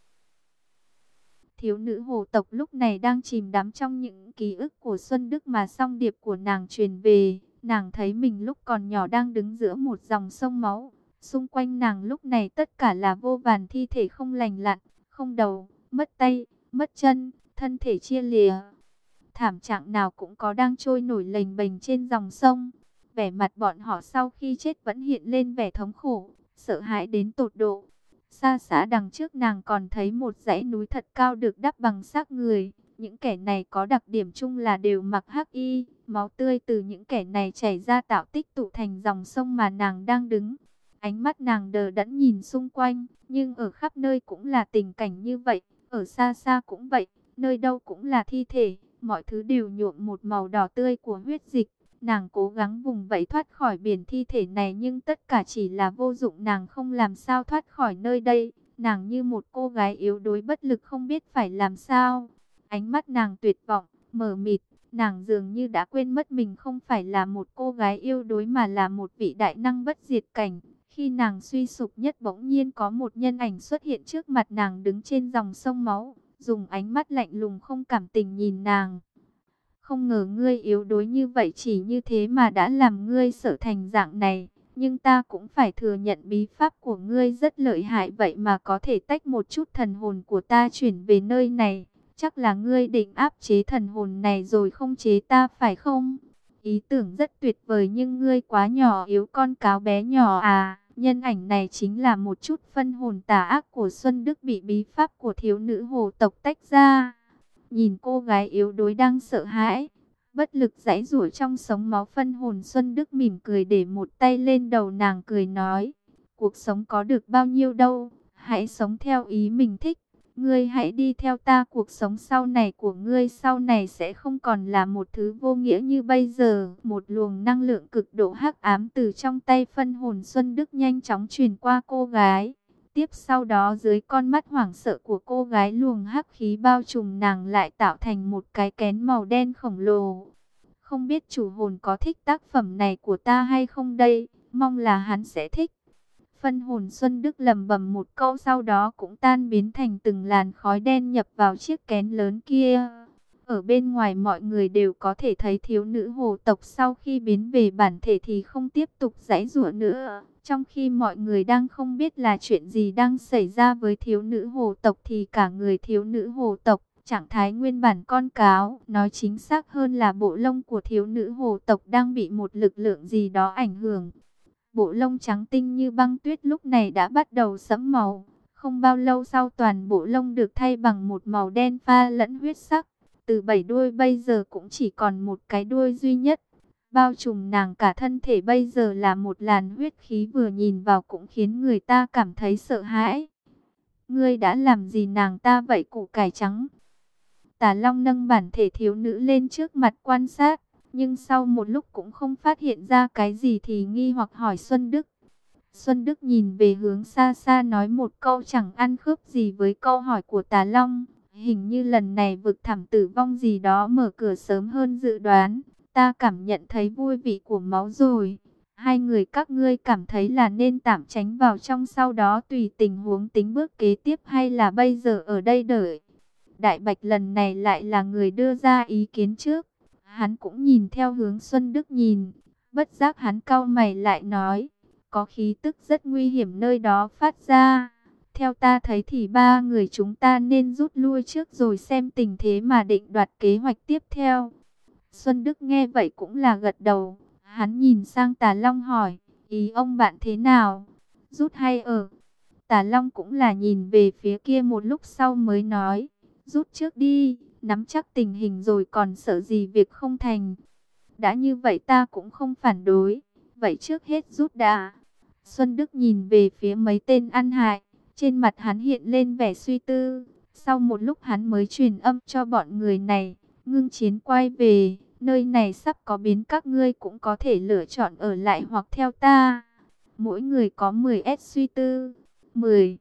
Thiếu nữ hồ tộc lúc này đang chìm đắm trong những ký ức của Xuân Đức mà song điệp của nàng truyền về. Nàng thấy mình lúc còn nhỏ đang đứng giữa một dòng sông máu. Xung quanh nàng lúc này tất cả là vô vàn thi thể không lành lặn, không đầu, mất tay, mất chân, thân thể chia lìa. Thảm trạng nào cũng có đang trôi nổi lềnh bềnh trên dòng sông. Vẻ mặt bọn họ sau khi chết vẫn hiện lên vẻ thống khổ, sợ hãi đến tột độ. Xa xa đằng trước nàng còn thấy một dãy núi thật cao được đắp bằng xác người. Những kẻ này có đặc điểm chung là đều mặc hắc y. Máu tươi từ những kẻ này chảy ra tạo tích tụ thành dòng sông mà nàng đang đứng. Ánh mắt nàng đờ đẫn nhìn xung quanh, nhưng ở khắp nơi cũng là tình cảnh như vậy. Ở xa xa cũng vậy, nơi đâu cũng là thi thể. Mọi thứ đều nhuộm một màu đỏ tươi của huyết dịch. Nàng cố gắng vùng vẫy thoát khỏi biển thi thể này nhưng tất cả chỉ là vô dụng. Nàng không làm sao thoát khỏi nơi đây. Nàng như một cô gái yếu đuối bất lực không biết phải làm sao. Ánh mắt nàng tuyệt vọng, mờ mịt. Nàng dường như đã quên mất mình không phải là một cô gái yếu đuối mà là một vị đại năng bất diệt cảnh. Khi nàng suy sụp nhất bỗng nhiên có một nhân ảnh xuất hiện trước mặt nàng đứng trên dòng sông máu. Dùng ánh mắt lạnh lùng không cảm tình nhìn nàng. Không ngờ ngươi yếu đuối như vậy, chỉ như thế mà đã làm ngươi sợ thành dạng này. Nhưng ta cũng phải thừa nhận bí pháp của ngươi rất lợi hại, vậy mà có thể tách một chút thần hồn của ta chuyển về nơi này. Chắc là ngươi định áp chế thần hồn này rồi không chế ta phải không? Ý tưởng rất tuyệt vời nhưng ngươi quá nhỏ yếu, con cáo bé nhỏ à. Nhân ảnh này chính là một chút phân hồn tà ác của Xuân Đức bị bí pháp của thiếu nữ hồ tộc tách ra. Nhìn cô gái yếu đuối đang sợ hãi, bất lực giãy giụa trong sống máu, phân hồn Xuân Đức mỉm cười để một tay lên đầu nàng cười nói. Cuộc sống có được bao nhiêu đâu, hãy sống theo ý mình thích. Ngươi hãy đi theo ta, cuộc sống sau này của ngươi sau này sẽ không còn là một thứ vô nghĩa như bây giờ. Một luồng năng lượng cực độ hắc ám từ trong tay phân hồn Xuân Đức nhanh chóng truyền qua cô gái. Tiếp sau đó dưới con mắt hoảng sợ của cô gái, luồng hắc khí bao trùm nàng lại tạo thành một cái kén màu đen khổng lồ. Không biết chủ hồn có thích tác phẩm này của ta hay không đây, mong là hắn sẽ thích. Phân hồn Xuân Đức lẩm bẩm một câu, sau đó cũng tan biến thành từng làn khói đen nhập vào chiếc kén lớn kia. Ở bên ngoài mọi người đều có thể thấy thiếu nữ hồ tộc sau khi biến về bản thể thì không tiếp tục giãy giụa nữa. Trong khi mọi người đang không biết là chuyện gì đang xảy ra với thiếu nữ hồ tộc thì cả người thiếu nữ hồ tộc, trạng thái nguyên bản con cáo, nói chính xác hơn là bộ lông của thiếu nữ hồ tộc đang bị một lực lượng gì đó ảnh hưởng. Bộ lông trắng tinh như băng tuyết lúc này đã bắt đầu sẫm màu. Không bao lâu sau toàn bộ lông được thay bằng một màu đen pha lẫn huyết sắc. Từ bảy đuôi bây giờ cũng chỉ còn một cái đuôi duy nhất. Bao trùm nàng cả thân thể bây giờ là một làn huyết khí, vừa nhìn vào cũng khiến người ta cảm thấy sợ hãi. Ngươi đã làm gì nàng ta vậy củ cải trắng? Tà Long nâng bản thể thiếu nữ lên trước mặt quan sát. Nhưng sau một lúc cũng không phát hiện ra cái gì thì nghi hoặc hỏi Xuân Đức. Xuân Đức nhìn về hướng xa xa nói một câu chẳng ăn khớp gì với câu hỏi của Tà Long. Hình như lần này vực thẳm tử vong gì đó mở cửa sớm hơn dự đoán. Ta cảm nhận thấy vui vị của máu rồi. Hai người các ngươi cảm thấy là nên tạm tránh vào trong, sau đó tùy tình huống tính bước kế tiếp, hay là bây giờ ở đây đợi? Đại Bạch lần này lại là người đưa ra ý kiến trước. Hắn cũng nhìn theo hướng Xuân Đức nhìn. Bất giác hắn cau mày lại nói, có khí tức rất nguy hiểm nơi đó phát ra. Theo ta thấy thì ba người chúng ta nên rút lui trước rồi xem tình thế mà định đoạt kế hoạch tiếp theo. Xuân Đức nghe vậy cũng là gật đầu. Hắn nhìn sang Tà Long hỏi, ý ông bạn thế nào? Rút hay ở? Tà Long cũng là nhìn về phía kia một lúc sau mới nói, rút trước đi, nắm chắc tình hình rồi còn sợ gì việc không thành. Đã như vậy ta cũng không phản đối, vậy trước hết rút đã. Xuân Đức nhìn về phía mấy tên ăn hại, trên mặt hắn hiện lên vẻ suy tư. Sau một lúc hắn mới truyền âm cho bọn người này, ngưng chiến quay về, nơi này sắp có biến, các ngươi cũng có thể lựa chọn ở lại hoặc theo ta. Mỗi người có mười S suy tư. mười.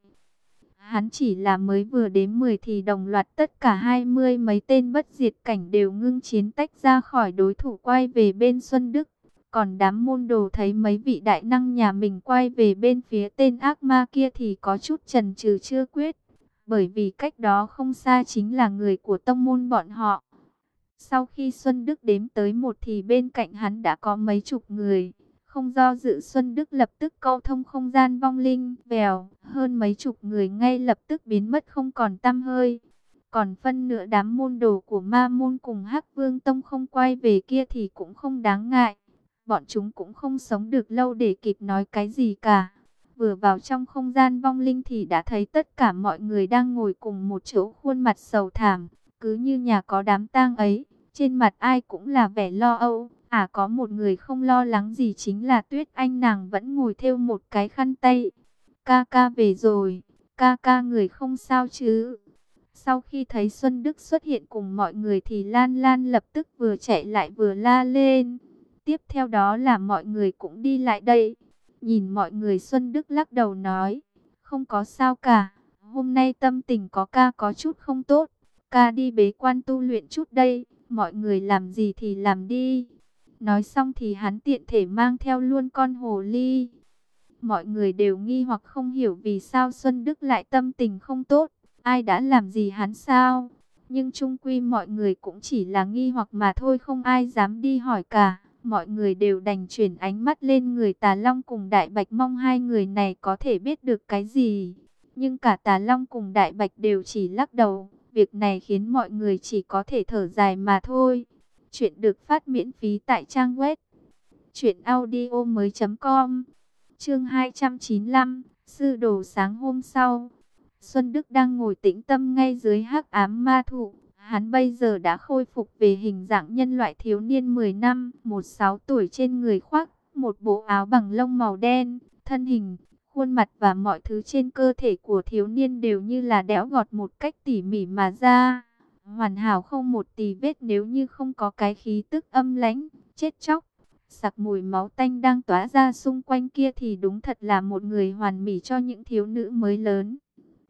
Hắn chỉ là mới vừa đến mười thì đồng loạt tất cả hai mươi mấy tên bất diệt cảnh đều ngưng chiến tách ra khỏi đối thủ quay về bên Xuân Đức. Còn đám môn đồ thấy mấy vị đại năng nhà mình quay về bên phía tên ác ma kia thì có chút chần chừ chưa quyết. Bởi vì cách đó không xa chính là người của tông môn bọn họ. Sau khi Xuân Đức đếm tới một thì bên cạnh hắn đã có mấy chục người. Không do dự, Xuân Đức lập tức câu thông không gian vong linh, vèo, hơn mấy chục người ngay lập tức biến mất không còn tăm hơi. Còn phân nửa đám môn đồ của Ma môn cùng Hắc Vương Tông không quay về kia thì cũng không đáng ngại. Bọn chúng cũng không sống được lâu để kịp nói cái gì cả. Vừa vào trong không gian vong linh thì đã thấy tất cả mọi người đang ngồi cùng một chỗ, khuôn mặt sầu thảm, cứ như nhà có đám tang ấy. Trên mặt ai cũng là vẻ lo âu. À, có một người không lo lắng gì, chính là Tuyết Anh, nàng vẫn ngồi thêu một cái khăn tay. Ca ca về rồi, ca ca người không sao chứ? Sau khi thấy Xuân Đức xuất hiện cùng mọi người thì Lan Lan lập tức vừa chạy lại vừa la lên. Tiếp theo đó là mọi người cũng đi lại đây. Nhìn mọi người, Xuân Đức lắc đầu nói, không có sao cả, hôm nay tâm tình có ca có chút không tốt. Ca đi bế quan tu luyện chút đây, mọi người làm gì thì làm đi. Nói xong thì hắn tiện thể mang theo luôn con hồ ly. Mọi người đều nghi hoặc không hiểu vì sao Xuân Đức lại tâm tình không tốt. Ai đã làm gì hắn sao? Nhưng chung quy mọi người cũng chỉ là nghi hoặc mà thôi, không ai dám đi hỏi cả. Mọi người đều đành chuyển ánh mắt lên người Tà Long cùng Đại Bạch, mong hai người này có thể biết được cái gì. Nhưng cả Tà Long cùng Đại Bạch đều chỉ lắc đầu. Việc này khiến mọi người chỉ có thể thở dài mà thôi. Chuyện được phát miễn phí tại trang web truyện audio mới chấm com. Chương hai trăm chín mươi lăm, sư đồ. Sáng hôm sau, Xuân Đức đang ngồi tĩnh tâm ngay dưới hắc ám ma thụ. Hắn bây giờ đã khôi phục về hình dạng nhân loại thiếu niên mười năm, một sáu tuổi, trên người khoác một bộ áo bằng lông màu đen. Thân hình, khuôn mặt và mọi thứ trên cơ thể của thiếu niên đều như là đẽo gọt một cách tỉ mỉ mà ra. Hoàn hảo không một tì vết, nếu như không có cái khí tức âm lãnh, chết chóc, sặc mùi máu tanh đang tỏa ra xung quanh kia thì đúng thật là một người hoàn mỹ cho những thiếu nữ mới lớn.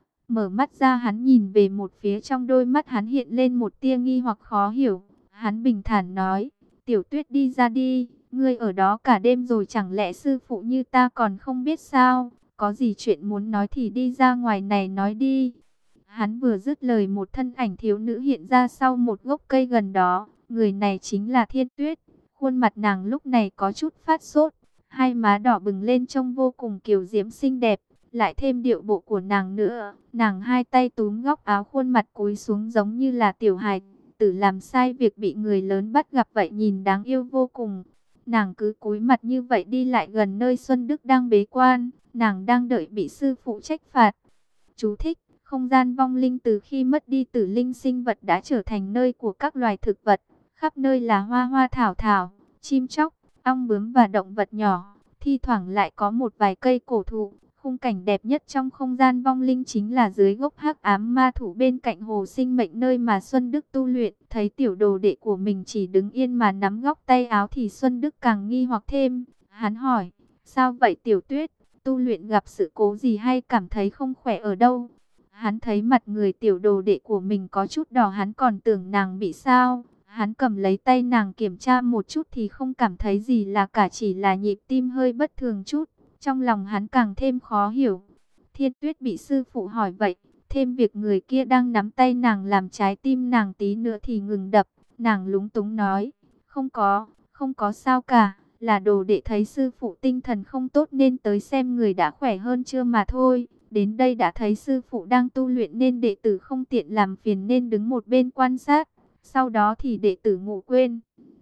Mở mắt ra, hắn nhìn về một phía, trong đôi mắt hắn hiện lên một tia nghi hoặc khó hiểu. Hắn bình thản nói, Tiểu Tuyết đi ra đi, ngươi ở đó cả đêm rồi chẳng lẽ sư phụ như ta còn không biết sao? Có gì chuyện muốn nói thì đi ra ngoài này nói đi. Hắn vừa dứt lời, một thân ảnh thiếu nữ hiện ra sau một gốc cây gần đó. Người này chính là Thiên Tuyết. Khuôn mặt nàng lúc này có chút phát sốt, hai má đỏ bừng lên trông vô cùng kiều diễm xinh đẹp. Lại thêm điệu bộ của nàng nữa, nàng hai tay túm góc áo, khuôn mặt cúi xuống giống như là tiểu hài tử làm sai việc bị người lớn bắt gặp vậy, nhìn đáng yêu vô cùng. Nàng cứ cúi mặt như vậy đi lại gần nơi Xuân Đức đang bế quan, nàng đang đợi bị sư phụ trách phạt. Chú thích: không gian vong linh từ khi mất đi tử linh sinh vật đã trở thành nơi của các loài thực vật, khắp nơi là hoa hoa thảo thảo, chim chóc, ong bướm và động vật nhỏ, thi thoảng lại có một vài cây cổ thụ. Khung cảnh đẹp nhất trong không gian vong linh chính là dưới gốc hắc ám ma thụ bên cạnh hồ sinh mệnh, nơi mà Xuân Đức tu luyện. Thấy tiểu đồ đệ của mình chỉ đứng yên mà nắm góc tay áo thì Xuân Đức càng nghi hoặc thêm. Hắn hỏi, sao vậy Tiểu Tuyết, tu luyện gặp sự cố gì hay cảm thấy không khỏe ở đâu? Hắn thấy mặt người tiểu đồ đệ của mình có chút đỏ, hắn còn tưởng nàng bị sao. Hắn cầm lấy tay nàng kiểm tra một chút thì không cảm thấy gì là cả, chỉ là nhịp tim hơi bất thường chút. Trong lòng hắn càng thêm khó hiểu. Thiên Tuyết bị sư phụ hỏi vậy, thêm việc người kia đang nắm tay nàng làm trái tim nàng tí nữa thì ngừng đập. Nàng lúng túng nói, không có, không có sao cả, là đồ đệ thấy sư phụ tinh thần không tốt nên tới xem người đã khỏe hơn chưa mà thôi. Đến đây đã thấy sư phụ đang tu luyện nên đệ tử không tiện làm phiền nên đứng một bên quan sát. Sau đó thì đệ tử ngủ quên.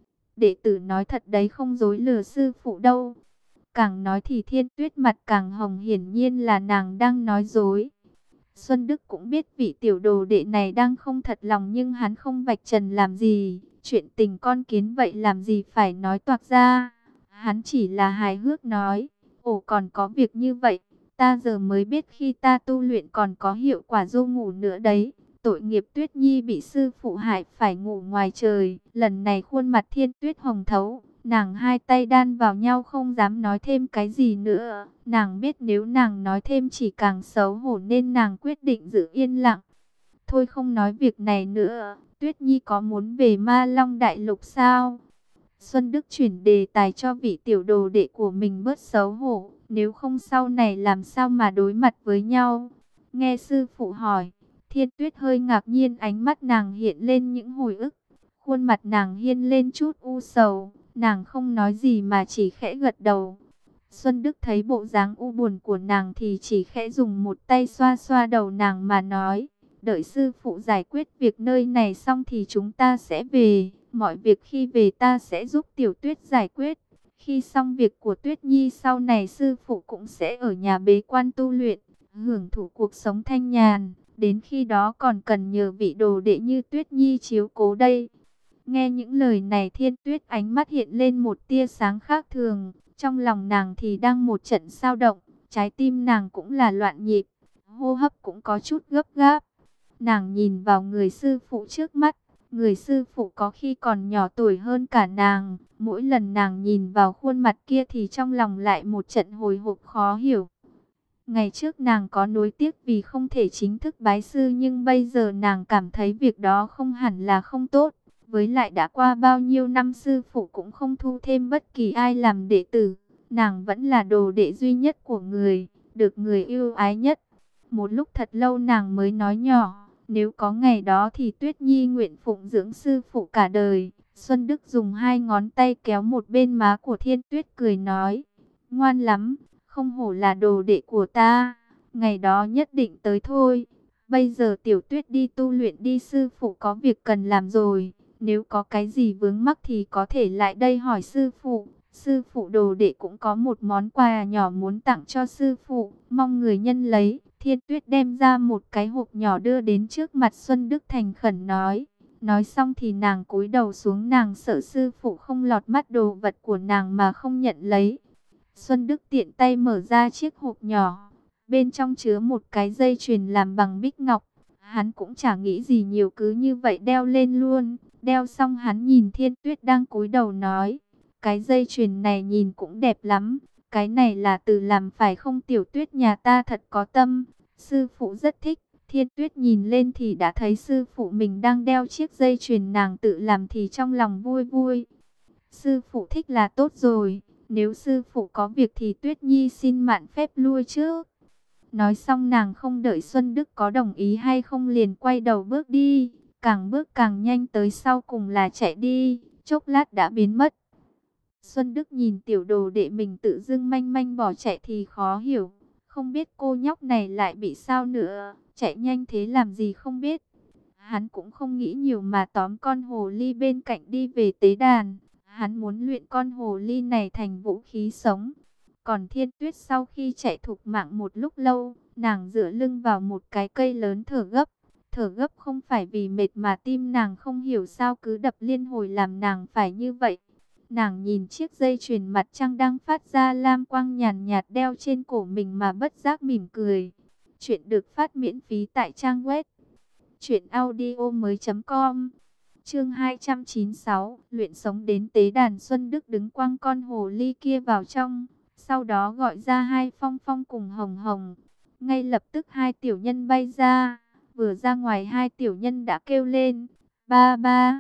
Đệ tử nói thật đấy, không dối lừa sư phụ đâu. Càng nói thì Thiên Tuyết mặt càng hồng, hiển nhiên là nàng đang nói dối. Xuân Đức cũng biết vị tiểu đồ đệ này đang không thật lòng, nhưng hắn không vạch trần làm gì. Chuyện tình con kiến vậy làm gì phải nói toạc ra. Hắn chỉ là hài hước nói, ồ còn có việc như vậy, ta giờ mới biết khi ta tu luyện còn có hiệu quả ru ngủ nữa đấy. Tội nghiệp Tuyết Nhi bị sư phụ hại phải ngủ ngoài trời. Lần này khuôn mặt Thiên Tuyết hồng thấu, nàng hai tay đan vào nhau không dám nói thêm cái gì nữa. Nàng biết nếu nàng nói thêm chỉ càng xấu hổ nên nàng quyết định giữ yên lặng. Thôi không nói việc này nữa, Tuyết Nhi có muốn về Ma Long Đại Lục sao? Xuân Đức chuyển đề tài cho vị tiểu đồ đệ của mình bớt xấu hổ, nếu không sau này làm sao mà đối mặt với nhau. Nghe sư phụ hỏi, Thiên Tuyết hơi ngạc nhiên, ánh mắt nàng hiện lên những hồi ức. Khuôn mặt nàng hiên lên chút u sầu, nàng không nói gì mà chỉ khẽ gật đầu. Xuân Đức thấy bộ dáng u buồn của nàng thì chỉ khẽ dùng một tay xoa xoa đầu nàng mà nói, đợi sư phụ giải quyết việc nơi này xong thì chúng ta sẽ về. Mọi việc khi về ta sẽ giúp Tiểu Tuyết giải quyết. Khi xong việc của Tuyết Nhi sau này sư phụ cũng sẽ ở nhà bế quan tu luyện, hưởng thụ cuộc sống thanh nhàn. Đến khi đó còn cần nhờ vị đồ đệ như Tuyết Nhi chiếu cố đây. Nghe những lời này Thiên Tuyết ánh mắt hiện lên một tia sáng khác thường. Trong lòng nàng thì đang một trận sao động, trái tim nàng cũng là loạn nhịp, hô hấp cũng có chút gấp gáp. Nàng nhìn vào người sư phụ trước mắt. Người sư phụ có khi còn nhỏ tuổi hơn cả nàng. Mỗi lần nàng nhìn vào khuôn mặt kia thì trong lòng lại một trận hồi hộp khó hiểu. Ngày trước nàng có nuối tiếc vì không thể chính thức bái sư, nhưng bây giờ nàng cảm thấy việc đó không hẳn là không tốt. Với lại đã qua bao nhiêu năm sư phụ cũng không thu thêm bất kỳ ai làm đệ tử. Nàng vẫn là đồ đệ duy nhất của người, được người yêu ái nhất. Một lúc thật lâu nàng mới nói nhỏ, nếu có ngày đó thì Tuyết Nhi nguyện phụng dưỡng sư phụ cả đời. Xuân Đức dùng hai ngón tay kéo một bên má của Thiên Tuyết cười nói, ngoan lắm, không hổ là đồ đệ của ta, ngày đó nhất định tới thôi. Bây giờ Tiểu Tuyết đi tu luyện đi, sư phụ có việc cần làm rồi. Nếu có cái gì vướng mắc thì có thể lại đây hỏi sư phụ. Sư phụ đồ đệ cũng có một món quà nhỏ muốn tặng cho sư phụ, mong người nhân lấy. Thiên Tuyết đem ra một cái hộp nhỏ đưa đến trước mặt Xuân Đức thành khẩn nói. Nói xong thì nàng cúi đầu xuống, nàng sợ sư phụ không lọt mắt đồ vật của nàng mà không nhận lấy. Xuân Đức tiện tay mở ra chiếc hộp nhỏ, bên trong chứa một cái dây chuyền làm bằng bích ngọc. Hắn cũng chả nghĩ gì nhiều, cứ như vậy đeo lên luôn. Đeo xong hắn nhìn Thiên Tuyết đang cúi đầu nói, cái dây chuyền này nhìn cũng đẹp lắm. Cái này là tự làm phải không Tiểu Tuyết, nhà ta thật có tâm. Sư phụ rất thích. Thiên Tuyết nhìn lên thì đã thấy sư phụ mình đang đeo chiếc dây chuyền nàng tự làm thì trong lòng vui vui. Sư phụ thích là tốt rồi. Nếu sư phụ có việc thì Tuyết Nhi xin mạn phép lui trước. Nói xong nàng không đợi Xuân Đức có đồng ý hay không liền quay đầu bước đi. Càng bước càng nhanh, tới sau cùng là chạy đi, chốc lát đã biến mất. Xuân Đức nhìn tiểu đồ đệ mình tự dưng manh manh bỏ chạy thì khó hiểu. Không biết cô nhóc này lại bị sao nữa, chạy nhanh thế làm gì không biết. Hắn cũng không nghĩ nhiều mà tóm con hồ ly bên cạnh đi về tế đàn. Hắn muốn luyện con hồ ly này thành vũ khí sống. Còn Thiên Tuyết sau khi chạy thục mạng một lúc lâu, nàng dựa lưng vào một cái cây lớn thở gấp. Thở gấp không phải vì mệt mà tim nàng không hiểu sao cứ đập liên hồi làm nàng phải như vậy. Nàng nhìn chiếc dây chuyền mặt trăng đang phát ra lam quang nhàn nhạt đeo trên cổ mình mà bất giác mỉm cười. Chuyện được phát miễn phí tại trang web truyện audio mới chấm com. Chương hai trăm chín mươi sáu, luyện sống đến tế đàn. Xuân Đức đứng quăng con hồ ly kia vào trong, sau đó gọi ra hai Phong Phong cùng Hồng Hồng. Ngay lập tức hai tiểu nhân bay ra, vừa ra ngoài hai tiểu nhân đã kêu lên, ba ba,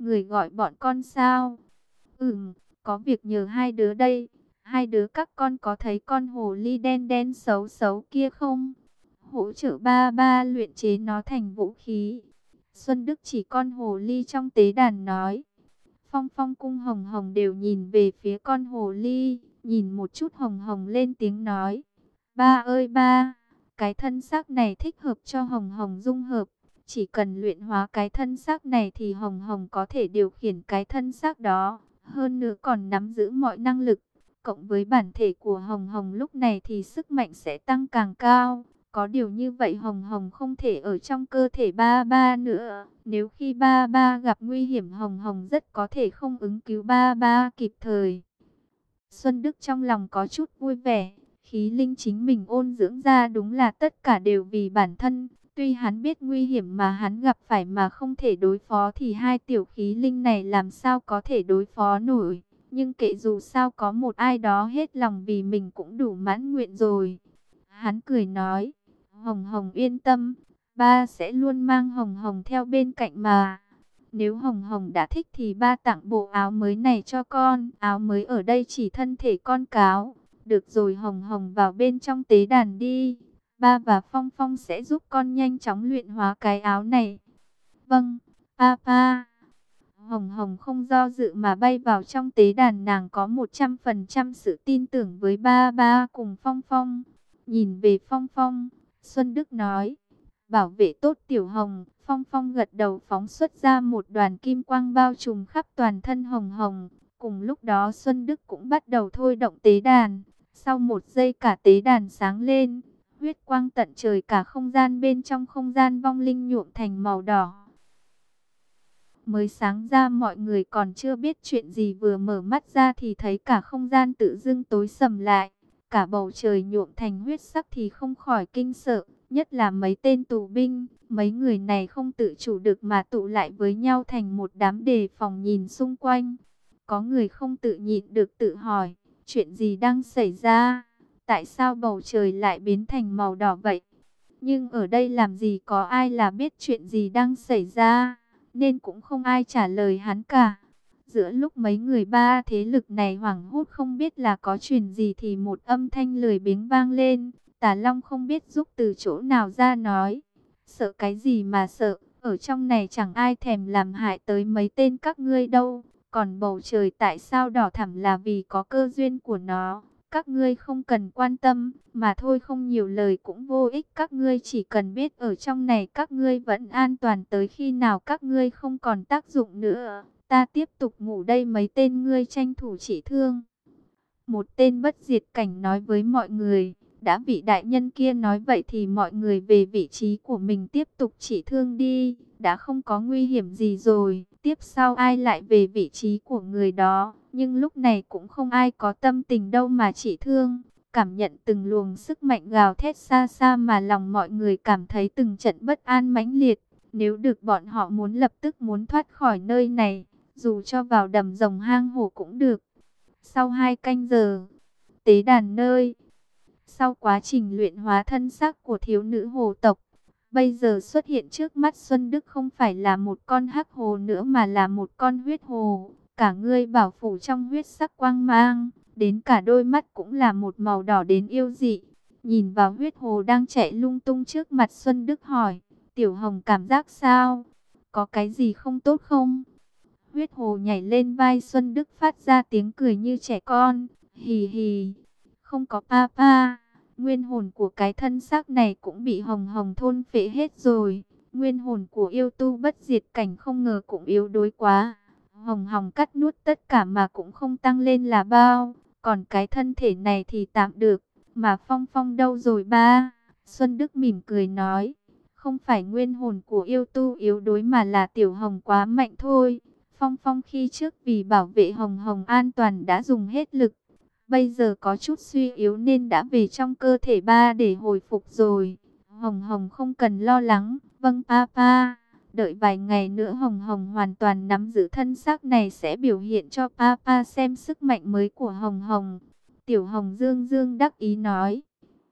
Người gọi bọn con sao? Ừm, có việc nhờ hai đứa đây. Hai đứa các con có thấy con hồ ly đen đen xấu xấu kia không? Hỗ trợ ba ba luyện chế nó thành vũ khí. Xuân Đức chỉ con hồ ly trong tế đàn nói. Phong Phong cung Hồng Hồng đều nhìn về phía con hồ ly. Nhìn một chút Hồng Hồng lên tiếng nói. Ba ơi ba, cái thân xác này thích hợp cho Hồng Hồng dung hợp. Chỉ cần luyện hóa cái thân xác này thì Hồng Hồng có thể điều khiển cái thân xác đó. Hơn nữa còn nắm giữ mọi năng lực. Cộng với bản thể của Hồng Hồng lúc này thì sức mạnh sẽ tăng càng cao. Có điều như vậy Hồng Hồng không thể ở trong cơ thể ba ba nữa. Nếu khi ba ba gặp nguy hiểm Hồng Hồng rất có thể không ứng cứu ba ba kịp thời. Xuân Đức trong lòng có chút vui vẻ. Khí linh chính mình ôn dưỡng ra đúng là tất cả đều vì bản thân. Tuy hắn biết nguy hiểm mà hắn gặp phải mà không thể đối phó thì hai tiểu khí linh này làm sao có thể đối phó nổi. Nhưng kệ dù sao có một ai đó hết lòng vì mình cũng đủ mãn nguyện rồi. Hắn cười nói, Hồng Hồng yên tâm, ba sẽ luôn mang Hồng Hồng theo bên cạnh mà. Nếu Hồng Hồng đã thích thì ba tặng bộ áo mới này cho con. Áo mới ở đây chỉ thân thể con cáo. Được rồi Hồng Hồng vào bên trong tế đàn đi. Ba và Phong Phong sẽ giúp con nhanh chóng luyện hóa cái áo này. Vâng, Papa. Hồng Hồng không do dự mà bay vào trong tế đàn, nàng có một trăm phần trăm sự tin tưởng với ba ba cùng Phong Phong. Nhìn về Phong Phong, Xuân Đức nói, bảo vệ tốt Tiểu Hồng. Phong Phong gật đầu phóng xuất ra một đoàn kim quang bao trùm khắp toàn thân Hồng Hồng. Cùng lúc đó Xuân Đức cũng bắt đầu thôi động tế đàn. Sau một giây cả tế đàn sáng lên, huyết quang tận trời, cả không gian bên trong không gian vong linh nhuộm thành màu đỏ. Mới sáng ra mọi người còn chưa biết chuyện gì, vừa mở mắt ra thì thấy cả không gian tự dưng tối sầm lại. Cả bầu trời nhuộm thành huyết sắc thì không khỏi kinh sợ, nhất là mấy tên tù binh. Mấy người này không tự chủ được mà tụ lại với nhau thành một đám đề phòng nhìn xung quanh. Có người không tự nhịn được tự hỏi, chuyện gì đang xảy ra? Tại sao bầu trời lại biến thành màu đỏ vậy? Nhưng ở đây làm gì có ai là biết chuyện gì đang xảy ra, nên cũng không ai trả lời hắn cả. Giữa lúc mấy người ba thế lực này hoảng hốt không biết là có chuyện gì thì một âm thanh lười biếng vang lên. Tà Long không biết giúp từ chỗ nào ra nói, sợ cái gì mà sợ, ở trong này chẳng ai thèm làm hại tới mấy tên các ngươi đâu. Còn bầu trời tại sao đỏ thẳm là vì có cơ duyên của nó. Các ngươi không cần quan tâm, mà thôi không nhiều lời cũng vô ích. Các ngươi chỉ cần biết ở trong này các ngươi vẫn an toàn tới khi nào các ngươi không còn tác dụng nữa. Ta tiếp tục ngủ đây, mấy tên ngươi tranh thủ trị thương. Một tên bất diệt cảnh nói với mọi người. Đã vị đại nhân kia nói vậy thì mọi người về vị trí của mình tiếp tục trị thương đi. Đã không có nguy hiểm gì rồi, tiếp sau ai lại về vị trí của người đó. Nhưng lúc này cũng không ai có tâm tình đâu mà trị thương. Cảm nhận từng luồng sức mạnh gào thét xa xa mà lòng mọi người cảm thấy từng trận bất an mãnh liệt. Nếu được bọn họ muốn lập tức muốn thoát khỏi nơi này, dù cho vào đầm rồng hang hổ cũng được. Sau hai canh giờ, tế đàn nơi sau quá trình luyện hóa thân xác của thiếu nữ hồ tộc, bây giờ xuất hiện trước mắt Xuân Đức không phải là một con hắc hồ nữa mà là một con huyết hồ. Cả người bảo phủ trong huyết sắc quang mang, đến cả đôi mắt cũng là một màu đỏ đến yêu dị. Nhìn vào huyết hồ đang chạy lung tung trước mặt, Xuân Đức hỏi, Tiểu Hồng cảm giác sao? Có cái gì không tốt không? Huyết hồ nhảy lên vai Xuân Đức phát ra tiếng cười như trẻ con, hì hì. Không có papa, nguyên hồn của cái thân xác này cũng bị Hồng Hồng thôn phệ hết rồi. Nguyên hồn của yêu tu bất diệt cảnh không ngờ cũng yếu đuối quá. Hồng Hồng cắt nuốt tất cả mà cũng không tăng lên là bao. Còn cái thân thể này thì tạm được. Mà Phong Phong đâu rồi ba? Xuân Đức mỉm cười nói, không phải nguyên hồn của yêu tu yếu đuối mà là Tiểu Hồng quá mạnh thôi. Phong Phong khi trước vì bảo vệ Hồng Hồng an toàn đã dùng hết lực. Bây giờ có chút suy yếu nên đã về trong cơ thể ba để hồi phục rồi. Hồng Hồng không cần lo lắng. Vâng papa. Đợi vài ngày nữa Hồng Hồng hoàn toàn nắm giữ thân xác này sẽ biểu hiện cho papa xem sức mạnh mới của Hồng Hồng. Tiểu Hồng dương dương đắc ý nói.